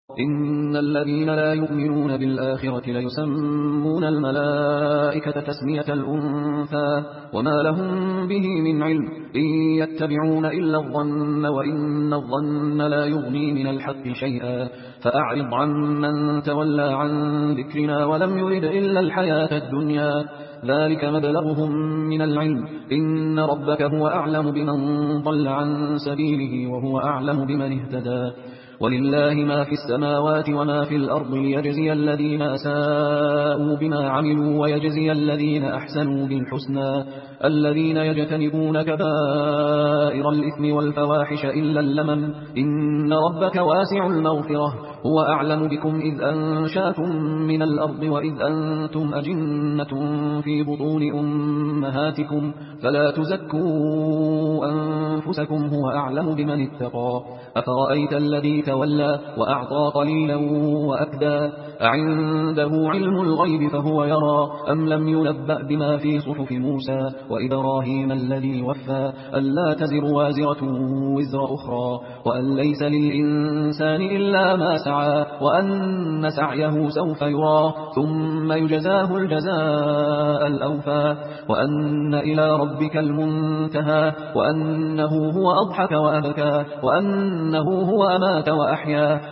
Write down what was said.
إن الذين لا يؤمنون بالآخرة ليسمون الملائكة تسمية الأنثى وما لهم به من علم إن يتبعون إلا الظن وإن الظن لا يغني من الحق شيئا فأعرض عن من تولى عن ذكرنا ولم يرد إلا الحياة الدنيا ذلك مبلغهم من العلم إن ربك هو أعلم بمن ضل عن سبيله وهو أعلم بمن اهتدى ولله ما في السماوات وما في الأرض ليجزي الذين أساءوا بما عملوا ويجزي الذين أحسنوا بالحسنى الذين يجتنبون كبائر الإثم والفواحش إلا اللمم إن ربك واسع المغفرة هو أعلم بكم إذ أنشاكم من الأرض وإذ أنتم أجنة في بطون أمهاتكم فلا تزكوا أنفسكم هو أعلم بمن اتقى أفرأيت الذي تولى وأعطى قليلا وأكدى أعنده علم الغيب فهو يرى أم لم ينبأ بما في صحف موسى وإبراهيم الذي وفى ألا تزر وازرة وزر أخرى وأن ليس للإنسان إلا ما سعى وأن سعيه سوف يرى ثم يجزاه الجزاء الأوفى وأن إلى ربك المنتهى وأنه هو أضحك وأبكى وأنه هو أمات وأحيا